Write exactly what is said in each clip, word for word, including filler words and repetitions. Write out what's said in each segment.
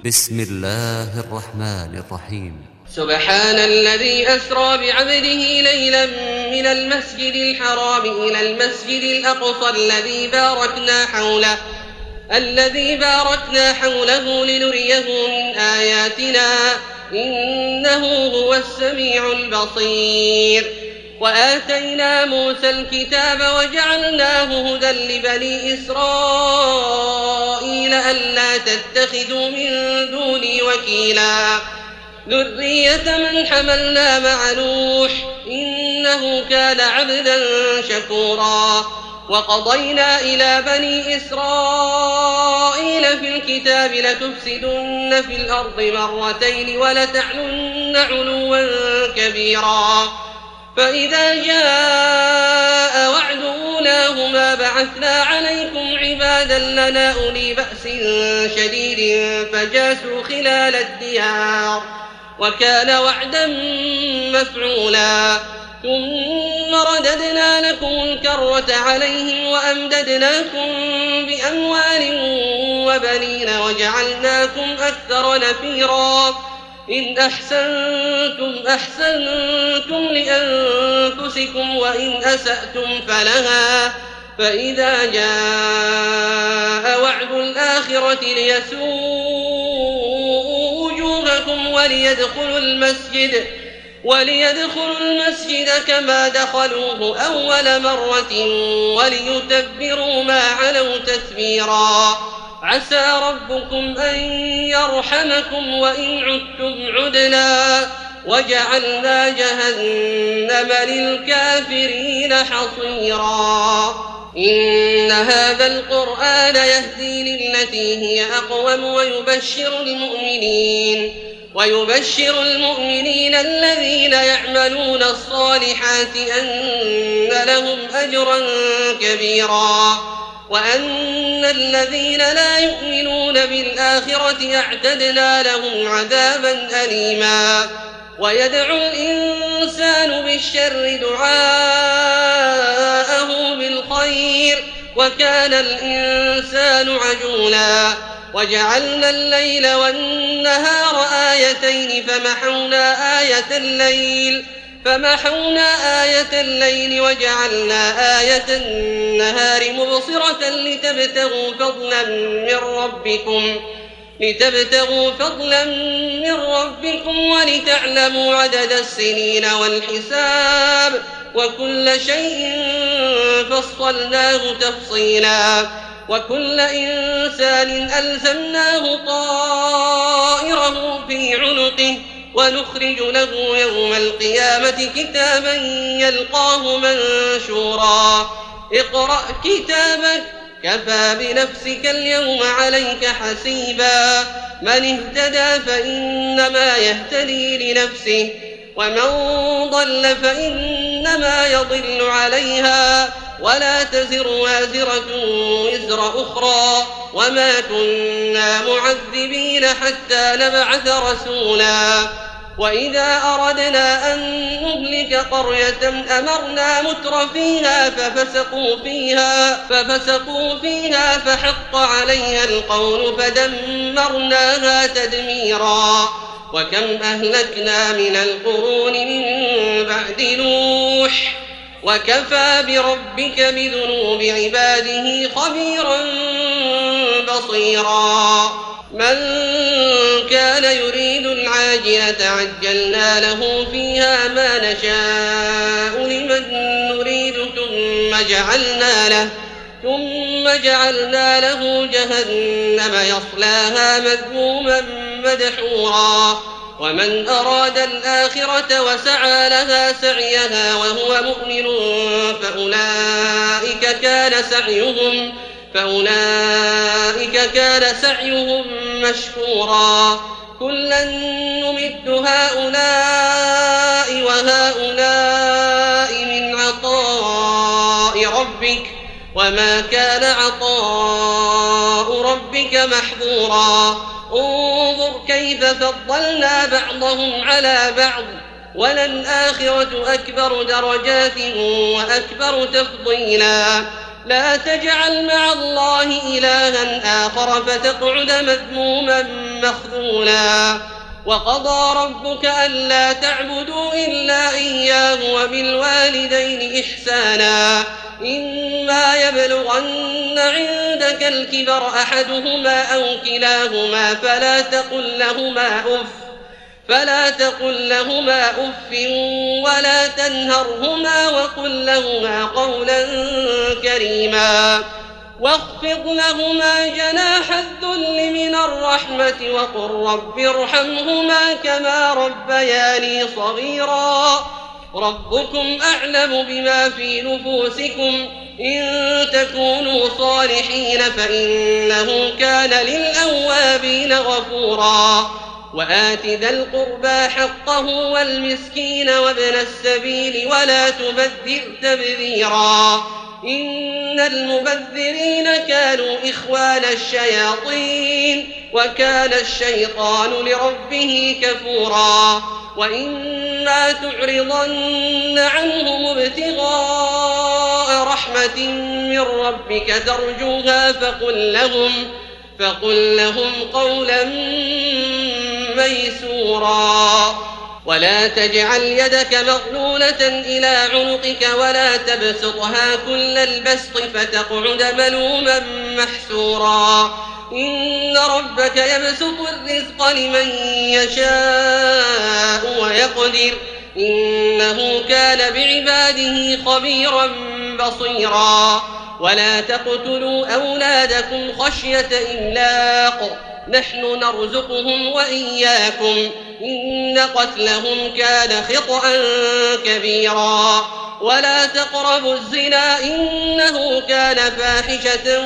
بسم الله الرحمن الرحيم. سبحان الذي أسرى بعبده ليلا من المسجد الحرام إلى المسجد الأقصى الذي باركنا حوله الذي باركنا حوله لنريه من آياتنا إنه هو السميع البصير. وآتينا موسى الكتاب وجعلناه هدى لبني إسرائيل ألا تتخذوا من دوني وكيلا ذرية من حملنا مع نوح إنه كان عبدا شكورا. وقضينا إلى بني إسرائيل في الكتاب لتفسدن في الأرض مرتين ولتعلن علوا كبيرا. فإذا جاء وعد أولاهما بعثنا عليكم عبادا لنا أولي بأس شديد فجاسوا خلال الديار وكان وعدا مفعولا. ثم رددنا لكم الكرة عليهم وأمددناكم بأموال وبنين وجعلناكم أكثر نفيرا. إن أحسنتم أحسنتم لأنفسكم وإن أسأتم فلها. فإذا جاء وعد الآخرة ليسوءوا وجوهكم وليدخلوا المسجد وليدخلوا المسجد كما دخلوه أول مرة وليتبروا ما علوا تتبيرا. عسى ربكم أن يرحمكم وإن عدتم عدنا وجعلنا جهنم للكافرين حصيرا. إن هذا القرآن يهدي للتي هي أقوم ويبشر المؤمنين ويبشر المؤمنين الذين يعملون الصالحات أن لهم أجرا كبيرا وأن الذين لا يؤمنون بالآخرة أعتدنا لهم عذابا أليما. ويدعو الإنسان بالشر دعاءه بالخير وكان الإنسان عجولا. وجعلنا الليل والنهار آيتين فمحونا آية الليل فمحونا آية الليل وجعلنا آية النهار مبصرة لتبتغوا فضلا من ربكم لتبتغوا فضلا من ربكم ولتعلموا عدد السنين والحساب وكل شيء فصلناه تفصيلا. وكل إنسان ألزمناه طائره في عنقه ونخرج له يوم القيامة كتابا يلقاه منشورا. اقرأ كتابك كفى بنفسك اليوم عليك حسيبا. من اهتدى فإنما يهتدي لنفسه ومن ضل فإنما يضل عليها ولا تزر وازرة وزر أخرى وما كنا معذبين حتى نبعث رسولا. وإذا أردنا أن نهلك قرية أمرنا متر فيها ففسقوا فيها ففسقوا فيها فحق عليها القول فدمرناها تدميرا. وكم أهلكنا من القرون من بعد نوح وكفى بربك بذنوب عباده خبيرا بصيرا. من كان يريد العاجلة عجلنا له فيها ما نشاء لمن نريد ثم جعلنا له ثم جعلنا له جهنم يصلاها مذموما مدحورا. ومن أراد الآخرة وسعى لها سعيها وهو مؤمن فأولئك كان سعيهم فأولئك كان سعيهم مشكورا. كلا نمد هؤلاء وهؤلاء من عطاء ربك وما كان عطاء ربك محظورا. انظر كيف فضلنا بعضهم على بعض وللآخرة أكبر درجات وأكبر تفضيلا. لا تجعل مع الله إلها آخر فتقعد مذموما مخذولا وقضى ربك ألا تعبدوا إلا إياه وبالوالدين إحسانا إما يبلغن عندك الكبر أحدهما أو كلاهما فلا تقل لهما أف فلا تقل لهما أف ولا تنهرهما وقل لهما قولا كريما واخفض لهما جناح الذل من الرحمة وقل رب ارحمهما كما ربياني صغيرا ربكم أعلم بما في نفوسكم إن تكونوا صالحين فإنه كان للأوابين غفورا وآت ذا القربى حقه والمسكين وابن السبيل ولا تبذر تبذيرا إن المبذرين كانوا إخوان الشياطين وكان الشيطان لربه كفورا وإما تعرضن عنهم ابتغاء رحمة من ربك ترجوها فقل لهم فقل لهم قولا ميسورا ولا تجعل يدك مغلولة إلى عنقك ولا تبسطها كل البسط فتقعد ملوما محسورا إن ربك يبسط الرزق لمن يشاء ويقدر إنه كان بعباده خبيرا بصيرا ولا تقتلوا أولادكم خشية إملاق نحن نرزقهم وإياكم إن قتلهم كان خطأ كبيرا ولا تقربوا الزنا إنه كان فاحشة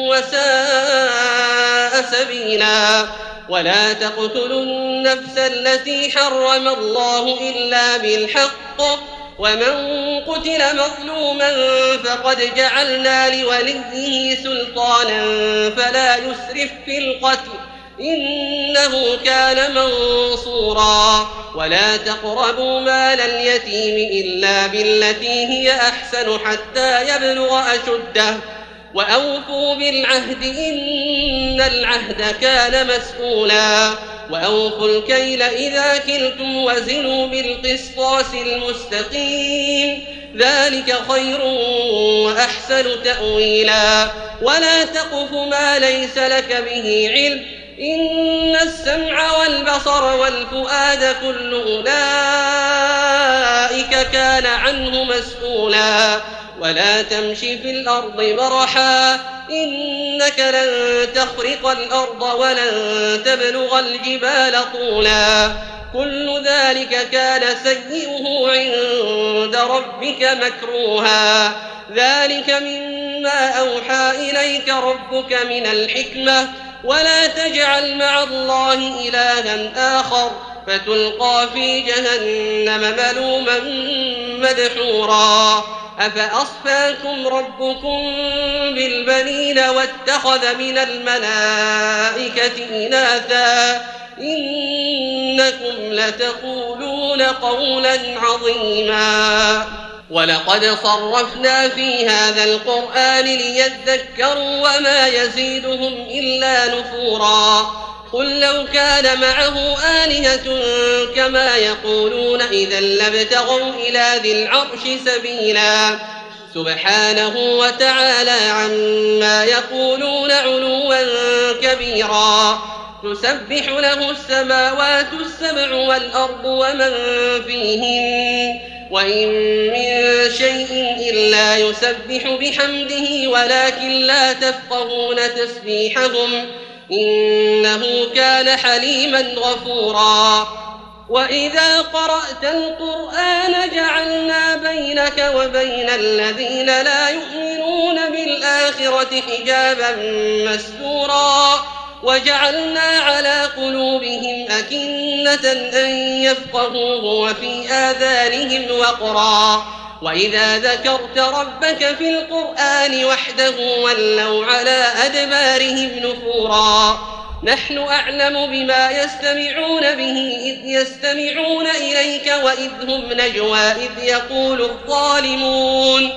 وساء سبيلا ولا تقتلوا النفس التي حرم الله إلا بالحق ومن قتل مظلوما فقد جعلنا لوليه سلطانا فلا يسرف في القتل إنه كان منصورا ولا تقربوا مال اليتيم إلا بالتي هي أحسن حتى يبلغ أشده وأوفوا بالعهد إن العهد كان مسؤولا وأوفوا الكيل إذا كلتم وزنوا بالقسطاس المستقيم ذلك خير وأحسن تأويلا ولا تقف ما ليس لك به علم إن السمع والبصر والفؤاد كل أولئك كان عنه مسؤولا ولا تمش في الأرض مرحا إنك لن تخرق الأرض ولن تبلغ الجبال طولا كل ذلك كان سيئه عند ربك مكروها ذلك مما أوحى إليك ربك من الحكمة ولا تجعل مع الله إلها آخر فتلقى في جهنم ملوما مدحورا أفأصفاكم ربكم بالبنين واتخذ من الملائكة إناثا إنكم لتقولون قولا عظيما ولقد صرفنا في هذا القرآن ليذكروا وما يزيدهم إلا نفورا قل لو كان معه آلهة كما يقولون إذا لابتغوا إلى ذي العرش سبيلا سبحانه وتعالى عما يقولون علوا كبيرا تسبح له السماوات السبع والأرض ومن فيهن وإن من شيء إلا يسبح بحمده ولكن لا تفقهون تسبيحهم إنه كان حليما غفورا وإذا قرأت القرآن جعلنا بينك وبين الذين لا يؤمنون بالآخرة حجابا مستورا وجعلنا على قلوبهم أكنة أن يفقهوه وفي آذانهم وقرا وإذا ذكرت ربك في القرآن وحده ولوا على أدبارهم نفورا نحن أعلم بما يستمعون به إذ يستمعون إليك وإذ هم نجوى إذ يقول الظالمون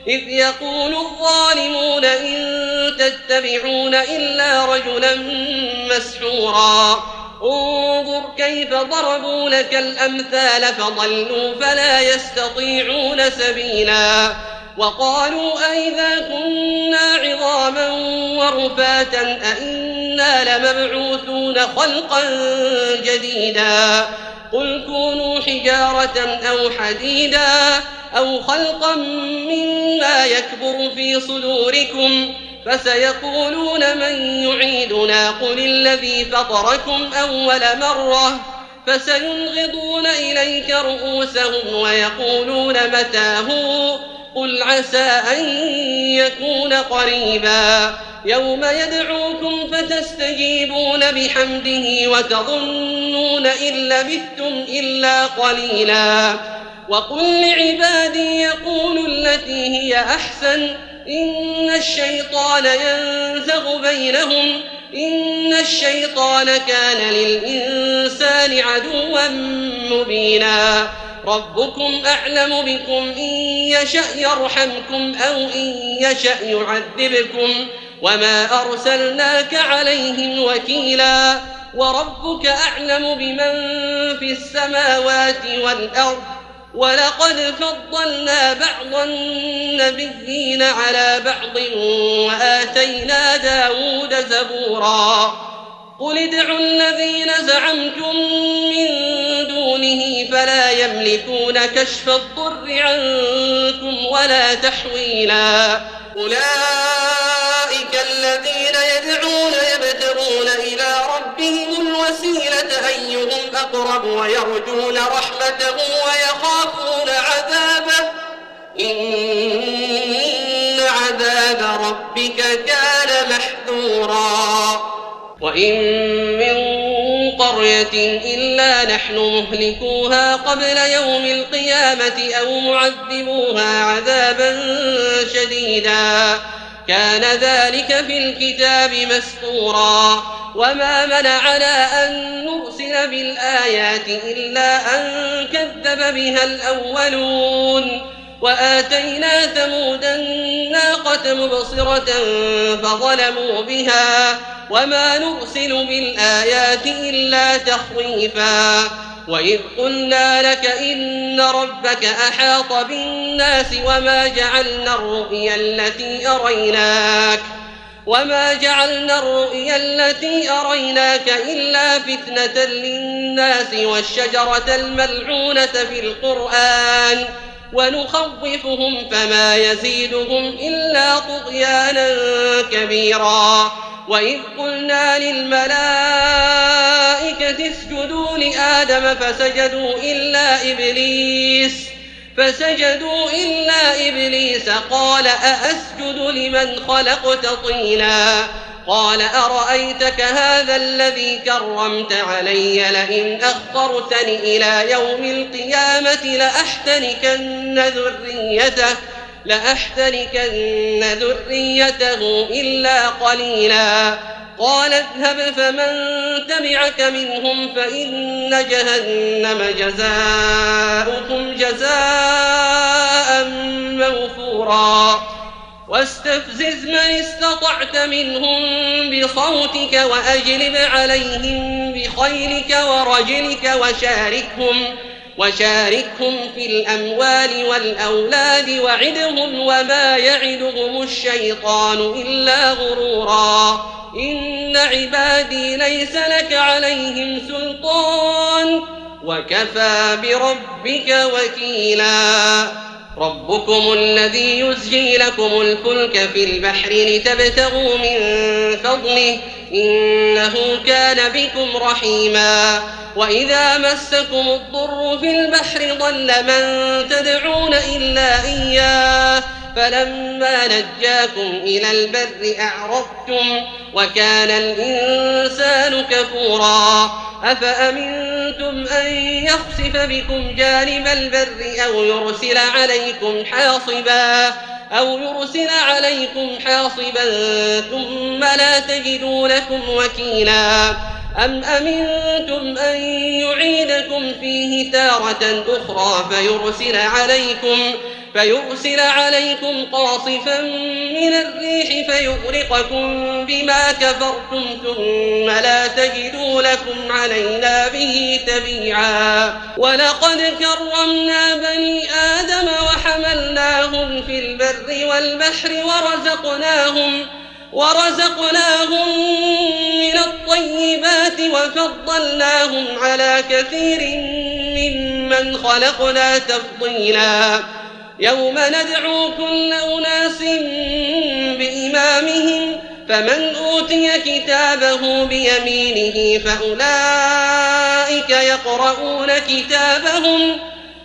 إذ يقول الظالمون إن تتبعون إلا رجلا مسحورا انظر كيف ضربوا لك الأمثال فضلوا فلا يستطيعون سبيلا وقالوا أئذا كنا عظاما ورفاتا أئنا لمبعوثون خلقا جديدا قل كونوا حجارة أو حديدا أو خلقا مما يكبر في صدوركم فسيقولون من يعيدنا قل الذي فطركم أول مرة فسينغضون إليك رؤوسهم ويقولون متى هو قل عسى أن يكون قريبا يوم يدعوكم فتستجيبون بحمده وتظنون إن لبثتم إلا قليلا وقل لعبادي يقولوا التي هي أحسن إن الشيطان ينزغ بينهم إن الشيطان كان للإنسان عدوا مبينا ربكم أعلم بكم إن يشأ يرحمكم أو إن يشأ يعذبكم وما أرسلناك عليهم وكيلا وربك أعلم بمن في السماوات والأرض ولقد فضلنا بعض النبيين على بعض وآتينا داود زبورا قل ادعوا الذين زعمتم من دونه فلا يملكون كشف الضر عنكم ولا تحويلا أولئك الذين يدعون يبتغون إلى ربهم الوسيلة أيهم أقرب ويرجون رحمته ويخافون عذابه إن عذاب ربك كان محذورا وإن من قرية إلا نحن مهلكوها قبل يوم القيامة أو معذبوها عذابا شديدا كان ذلك في الكتاب مسطورا وما منعنا أن نرسل بالآيات إلا أن كذب بها الأولون وآتينا ثمود الناقة مبصرة فظلموا بها وما نرسل بالآيات إلا تخويفا وإذ قلنا لك إن ربك أحاط بالناس وما جعلنا الرؤيا التي أريناك وما جعلنا الرؤيا التي أريناك إلا فتنة للناس والشجرة الملعونة في القرآن ونخوفهم فما يزيدهم إلا طغيانا كبيرا وإذ قلنا للملائكة اسجدوا لآدم فسجدوا إلا إبليس فسجدوا إلا إبليس قال أأسجد لمن خلقت طينا قال أرأيتك هذا الذي كرمت علي لئن أخرتني إلى يوم القيامة لأحتنكن ذريته لأحتنكن ذريته إلا قليلا قال اذهب فمن تبعك منهم فإن جهنم جزاؤكم جزاء موفورا واستفزز من استطعت منهم بصوتك وأجلب عليهم بخيلك ورجلك وشاركهم وشاركهم في الأموال والأولاد وعدهم وما يعدهم الشيطان إلا غرورا إن عبادي ليس لك عليهم سلطان وكفى بربك وكيلا ربكم الذي يزجي لكم الفلك في البحر لتبتغوا من فضله إنه كان بكم رحيما وإذا مسكم الضر في البحر ضل من تدعون إلا إياه فلما نجاكم إلى البر أعرضتم وكان الإنسان كفورا أفأمنتم أن يخسف بكم جانب البر أو يرسل عليكم حاصبا أو يرسل عليكم حاصبا ثم لا تجدوا لكم وكيلا أم أمنتم أن يعيدكم فيه تارة أخرى فيرسل عليكم فيرسل عليكم قاصفا من الريح فيغرقكم بما كفرتم ثم لا تجدوا لكم علينا به تبيعا. ولقد كرمنا بني آدم وحملناهم في البر والبحر ورزقناهم ورزقناهم من الطيبات وفضلناهم على كثير ممن خلقنا تفضيلا. يوم ندعو كل أناس بإمامهم فمن أوتي كتابه بيمينه فأولئك يقرؤون كتابهم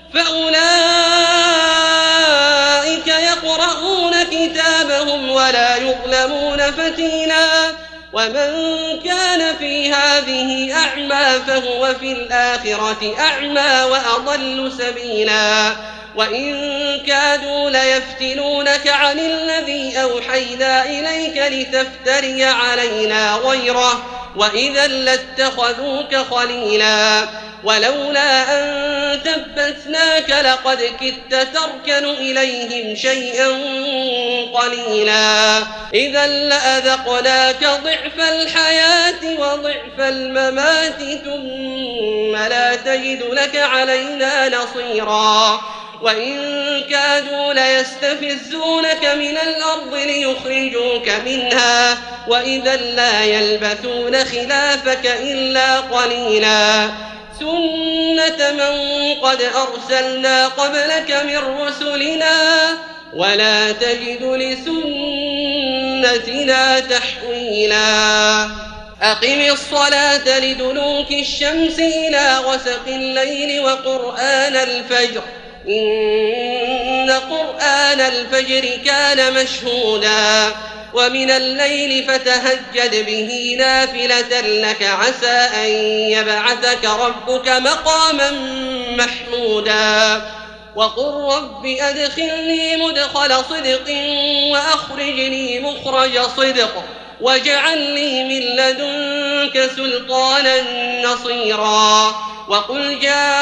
فأولئك يقرؤون كتابهم ولا يظلمون فتيلا. ومن كان في هذه أعمى فهو في الآخرة أعمى وأضل سبيلا. وإن كادوا ليفتنونك عن الذي أوحينا إليك لتفتري علينا غيره وإذا لاتخذوك خليلا. ولولا أن ثبتناك لقد كدت تركن إليهم شيئا قليلا. إذا لأذقناك ضعف الحياة وضعف الممات ثم لا تجد لك علينا نصيرا. وإن كادوا ليستفزونك من الأرض ليخرجوك منها وإذا لا يلبثون خلافك إلا قليلا. سنة من قد أرسلنا قبلك من رسلنا ولا تجد لسنتنا تحويلا. أقم الصلاة لدلوك الشمس إلى غسق الليل وقرآن الفجر إن قرآن الفجر كان مشهودا. ومن الليل فتهجد به نافلة لك عسى أن يبعثك ربك مقاما محمودا. وقل رب أدخلني مدخل صدق وأخرجني مخرج صدق واجعل لي من لدنك سلطانا نصيرا. وقل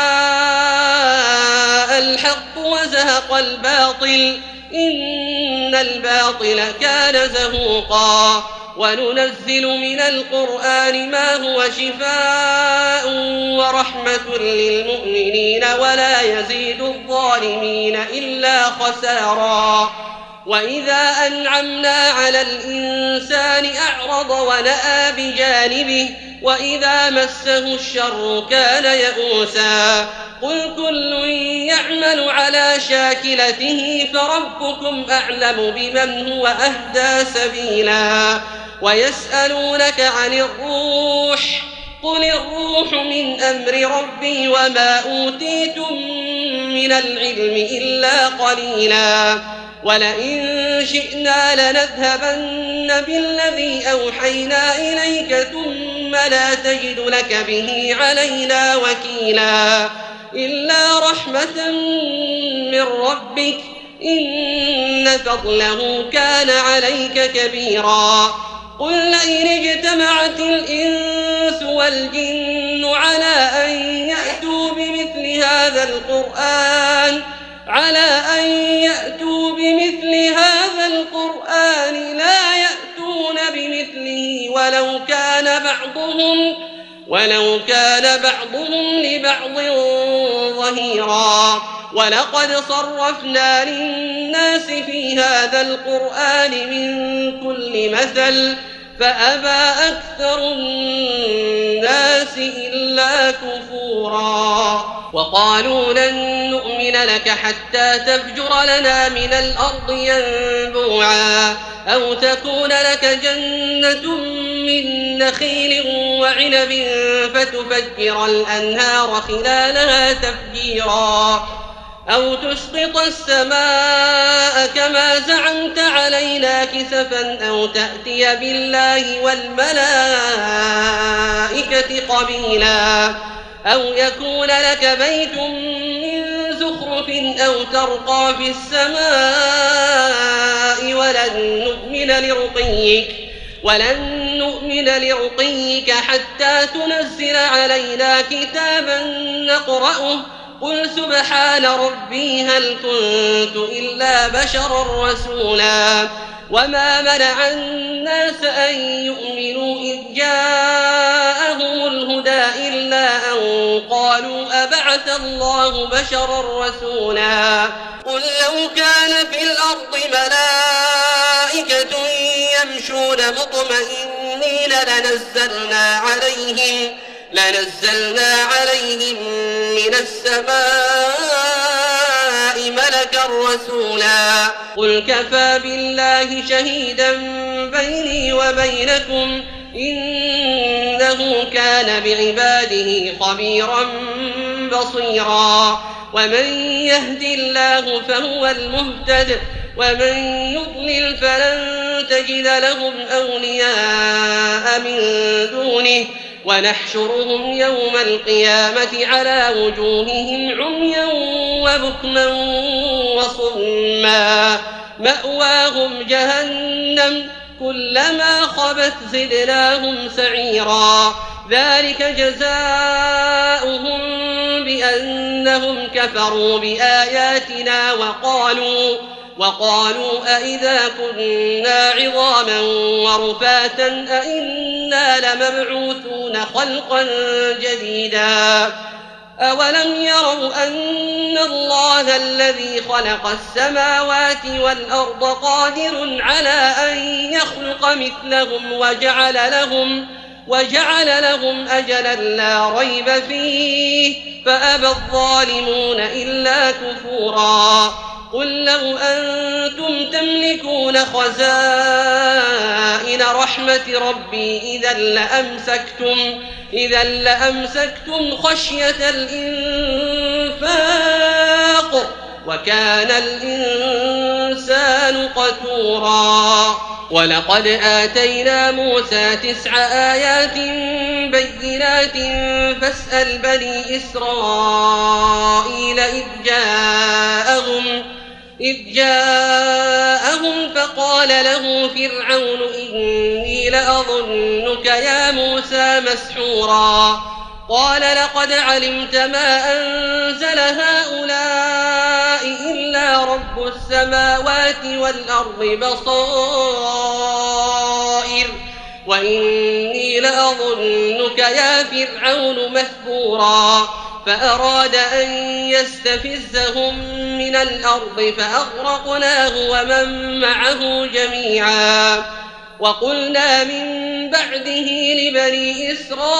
جاء الحق وزهق الباطل إن الباطل كان زهوقا. وننزل من القرآن ما هو شفاء ورحمة للمؤمنين ولا يزيد الظالمين إلا خسارا. وإذا أنعمنا على الإنسان أعرض ونأى بجانبه وإذا مسه الشر كان يئوسا. قل كل يعمل على شاكلته فربكم أعلم بمن هو أهدى سبيلا. ويسألونك عن الروح قل الروح من أمر ربي وما أوتيتم من العلم إلا قليلا. ولئن شئنا لنذهبن بالذي أوحينا إليك ثم لا تجد لك به علينا وكيلا. إلا رحمة من ربك إن فضله كان عليك كبيرا. قل لئن اجتمعت الإنس والجن على أن يأتوا بمثل هذا القرآن على أن يأتوا بمثل هذا القرآن لا يأتون بمثله ولو كان بعضهم ولو كان بعضهم لبعض ظهيرا. ولقد صرفنا للناس في هذا القرآن من كل مثل فأبى أكثر الناس إلا كفورا. وقالوا لن نؤمن لك حتى تفجر لنا من الأرض ينبوعا أو تكون لك جنة من نخيل وعنب فتفجر الأنهار خلالها تفجيرا أو تسقط السماء كما زعمت علينا كسفا أو تأتي بالله والملائكة قبيلا أو يكون لك بيت من زخرف أو ترقى في السماء ولن نؤمن لرقيك ولن نؤمن لرقيك حتى تنزل علينا كتابا نقرأه قل سبحان ربي هل كنت إلا بشرا رسولا وما منع الناس أن يؤمنوا إذ جاءهم الهدى إلا أن قالوا أبعث الله بشرا رسولا قل لو كان في الأرض ملائكة يمشون مطمئنين لنزلنا عليهم لنزلنا عليهم من السماء ملكا رسولا قل كفى بالله شهيدا بيني وبينكم إنه كان بعباده خبيرا بصيرا ومن يهد الله فهو المهتد ومن يضلل فلن تجد لهم أولياء من دونه ونحشرهم يوم القيامة على وجوههم عميا وبكما وصما مأواهم جهنم كلما خبت زدناهم سعيرا ذلك جزاؤهم بأنهم كفروا بآياتنا وقالوا وقالوا أئذا كنا عظاما ورفاتا أئنا لمبعوثون خلقا جديدا أولم يروا أن الله الذي خلق السماوات والأرض قادر على أن يخلق مثلهم وجعل لهم وجعل لهم أجلا لا ريب فيه فأبى الظالمون إلا كفورا قل لو أنتم تملكون خزائن رحمة ربي إذا لأمسكتم إذا لأمسكتم خشية الإنفاق وكان الإنسان قتورا ولقد آتينا موسى تسع آيات بينات فاسأل بني إسرائيل إذ جاءهم إذ جاءهم فقال له فرعون إني لأظنك يا موسى مسحورا قال لقد علمت ما أنزل هؤلاء إلا رب السماوات والأرض بصائر وإني لأظنك يا فرعون مثبورا فأراد أن يستفزهم من الأرض فأغرقناه ومن معه جميعا وقلنا من بعده لبني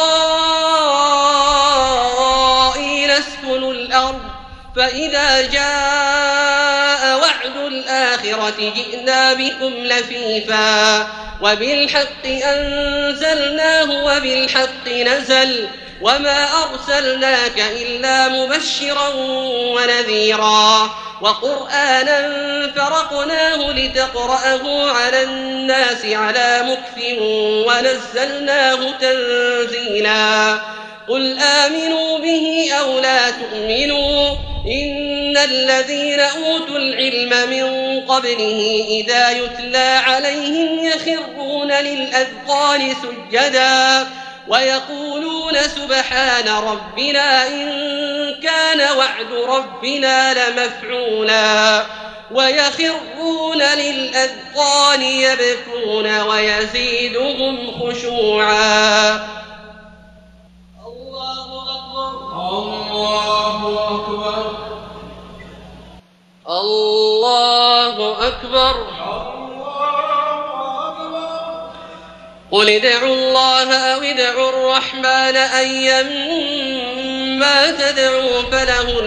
إسرائيل اسكنوا الأرض فإذا جاء وعد الآخرة جئنا بكم لفيفا وبالحق أنزلناه وبالحق نزل وما أرسلناك إلا مبشرا ونذيرا وقرآنا فرقناه لتقرأه على الناس على مكث ونزلناه تنزيلا قل آمنوا به أو لا تؤمنوا إن الذين أوتوا العلم من قبله إذا يتلى عليهم يخرون للأذقان سجدا ويقولون سبحان ربنا إن كان وعد ربنا لمفعولا ويخرون للأذقان يبكون ويزيدهم خشوعا الله أكبر الله أكبر الله أكبر قل ادعوا الله أو ادعوا الرحمن أيما تدعوا فله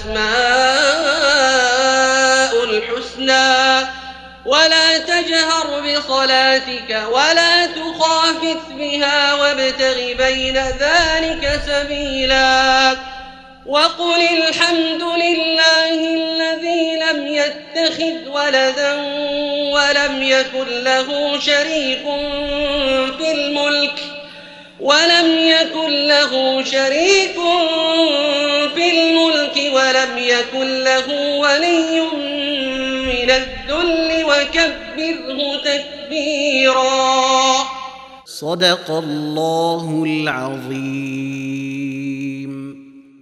الأسماء الحسنى ولا تجهر بصلاتك ولا تخافت بها وابتغ بين ذلك سبيلا وقل الحمد لله الذي لم يتخذ ولدا ولم يكن له شريك في الملك ولم يكن له شريك في الملك ولم يكن له ولي من الذل وكبره تكبيرا. صدق الله العظيم.